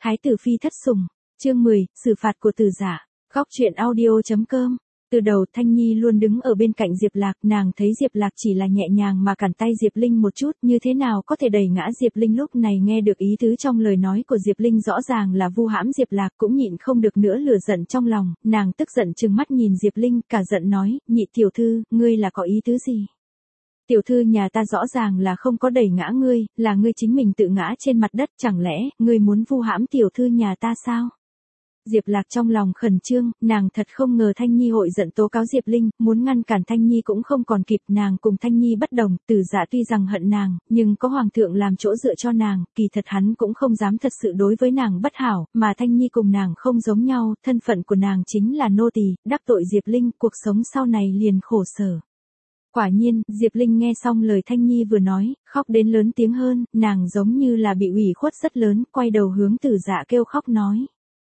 Thái tử phi thất sủng, chương 10, xử phạt của Tử Dạ. Góc truyện audio.com. Từ đầu Thanh Nhi luôn đứng ở bên cạnh Diệp Lạc, nàng thấy Diệp Lạc chỉ là nhẹ nhàng mà cản tay Diệp Linh một chút, như thế nào có thể đẩy ngã Diệp Linh. Lúc này nghe được ý tứ trong lời nói của Diệp Linh rõ ràng là vu hãm Diệp Lạc, cũng nhịn không được nữa lửa giận trong lòng, nàng tức giận trừng mắt nhìn Diệp Linh, cả giận nói, nhị tiểu thư, ngươi là có ý tứ gì? Tiểu thư nhà ta rõ ràng là không có đẩy ngã ngươi, là ngươi chính mình tự ngã trên mặt đất, chẳng lẽ ngươi muốn vu hãm tiểu thư nhà ta sao? Diệp Lạc trong lòng khẩn trương, nàng thật không ngờ Thanh Nhi hội giận tố cáo Diệp Linh, muốn ngăn cản Thanh Nhi cũng không còn kịp. Nàng cùng Thanh Nhi bất đồng, Tử Dạ tuy rằng hận nàng, nhưng có hoàng thượng làm chỗ dựa cho nàng, kỳ thật hắn cũng không dám thật sự đối với nàng bất hảo, mà Thanh Nhi cùng nàng không giống nhau, thân phận của nàng chính là nô tỳ, đắc tội Diệp Linh, cuộc sống sau này liền khổ sở. Quả nhiên, Diệp Linh nghe xong lời Thanh Nhi vừa nói, khóc đến lớn tiếng hơn, nàng giống như là bị ủy khuất rất lớn, quay đầu hướng Tử Dạ kêu khóc nói.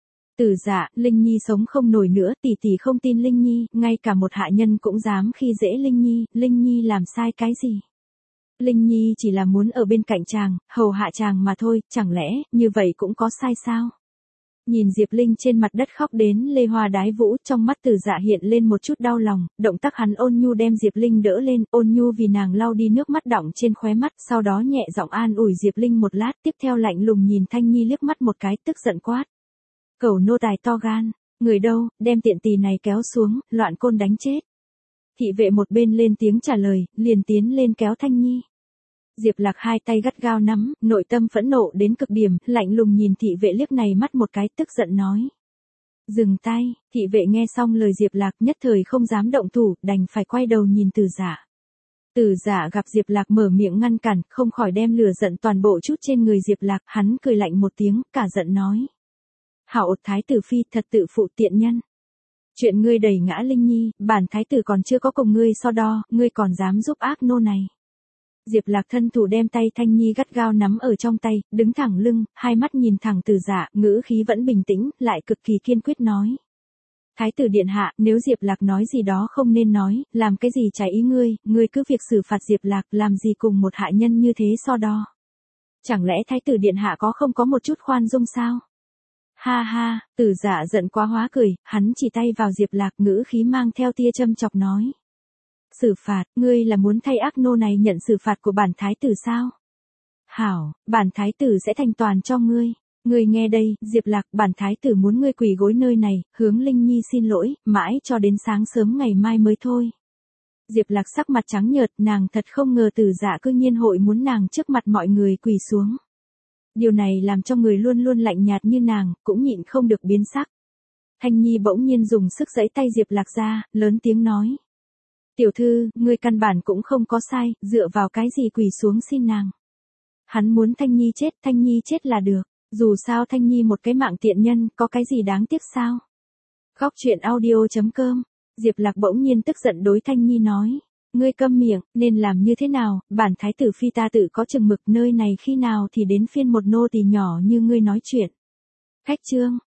Tử Dạ, Linh Nhi sống không nổi nữa, tỷ tỷ không tin Linh Nhi, ngay cả một hạ nhân cũng dám khi dễ Linh Nhi làm sai cái gì? Linh Nhi chỉ là muốn ở bên cạnh chàng, hầu hạ chàng mà thôi, chẳng lẽ, như vậy cũng có sai sao? Nhìn Diệp Linh trên mặt đất khóc đến lê hoa đái vũ, trong mắt Tử Dạ hiện lên một chút đau lòng, động tác hắn ôn nhu đem Diệp Linh đỡ lên, ôn nhu vì nàng lau đi nước mắt đọng trên khóe mắt, sau đó nhẹ giọng an ủi Diệp Linh một lát, tiếp theo lạnh lùng nhìn Thanh Nhi liếc mắt một cái, tức giận quát. Cẩu nô tài to gan, người đâu, đem tiện tỳ này kéo xuống, loạn côn đánh chết. Thị vệ một bên lên tiếng trả lời, liền tiến lên kéo Thanh Nhi. Diệp Lạc hai tay gắt gao nắm, nội tâm phẫn nộ đến cực điểm, lạnh lùng nhìn thị vệ liếc này mắt một cái, tức giận nói. Dừng tay, thị vệ nghe xong lời Diệp Lạc nhất thời không dám động thủ, đành phải quay đầu nhìn Tử Dạ. Tử Dạ gặp Diệp Lạc mở miệng ngăn cản, không khỏi đem lửa giận toàn bộ chút trên người Diệp Lạc, hắn cười lạnh một tiếng, cả giận nói. Hảo thái tử phi thật tự phụ tiện nhân. Chuyện ngươi đẩy ngã Linh Nhi, bản thái tử còn chưa có cùng ngươi so đo, ngươi còn dám giúp ác nô này. Diệp Lạc thân thủ đem tay Thanh Nhi gắt gao nắm ở trong tay, đứng thẳng lưng, hai mắt nhìn thẳng Tử Dạ, ngữ khí vẫn bình tĩnh, lại cực kỳ kiên quyết nói. Thái tử điện hạ, nếu Diệp Lạc nói gì đó không nên nói, làm cái gì trái ý ngươi cứ việc xử phạt Diệp Lạc, làm gì cùng một hạ nhân như thế so đo. Chẳng lẽ thái tử điện hạ không có một chút khoan dung sao? Ha ha, Tử Dạ giận quá hóa cười, hắn chỉ tay vào Diệp Lạc, ngữ khí mang theo tia châm chọc nói. Xử phạt, ngươi là muốn thay ác nô này nhận xử phạt của bản thái tử sao? Hảo, bản thái tử sẽ thành toàn cho ngươi. Ngươi nghe đây, Diệp Lạc, bản thái tử muốn ngươi quỳ gối nơi này, hướng Linh Nhi xin lỗi, mãi cho đến sáng sớm ngày mai mới thôi. Diệp Lạc sắc mặt trắng nhợt, nàng thật không ngờ Tử Dạ cư nhiên hội muốn nàng trước mặt mọi người quỳ xuống. Điều này làm cho người luôn luôn lạnh nhạt như nàng, cũng nhịn không được biến sắc. Thanh Nhi bỗng nhiên dùng sức giãy tay Diệp Lạc ra, lớn tiếng nói. Tiểu thư, ngươi căn bản cũng không có sai, dựa vào cái gì quỳ xuống xin nàng. Hắn muốn Thanh Nhi chết là được, dù sao Thanh Nhi một cái mạng tiện nhân, có cái gì đáng tiếc sao? Góc truyện audio.com, Diệp Lạc bỗng nhiên tức giận đối Thanh Nhi nói. Ngươi câm miệng, nên làm như thế nào, bản thái tử phi ta tự có chừng mực, nơi này khi nào thì đến phiên một nô tỳ nhỏ như ngươi nói chuyện. Khách trương,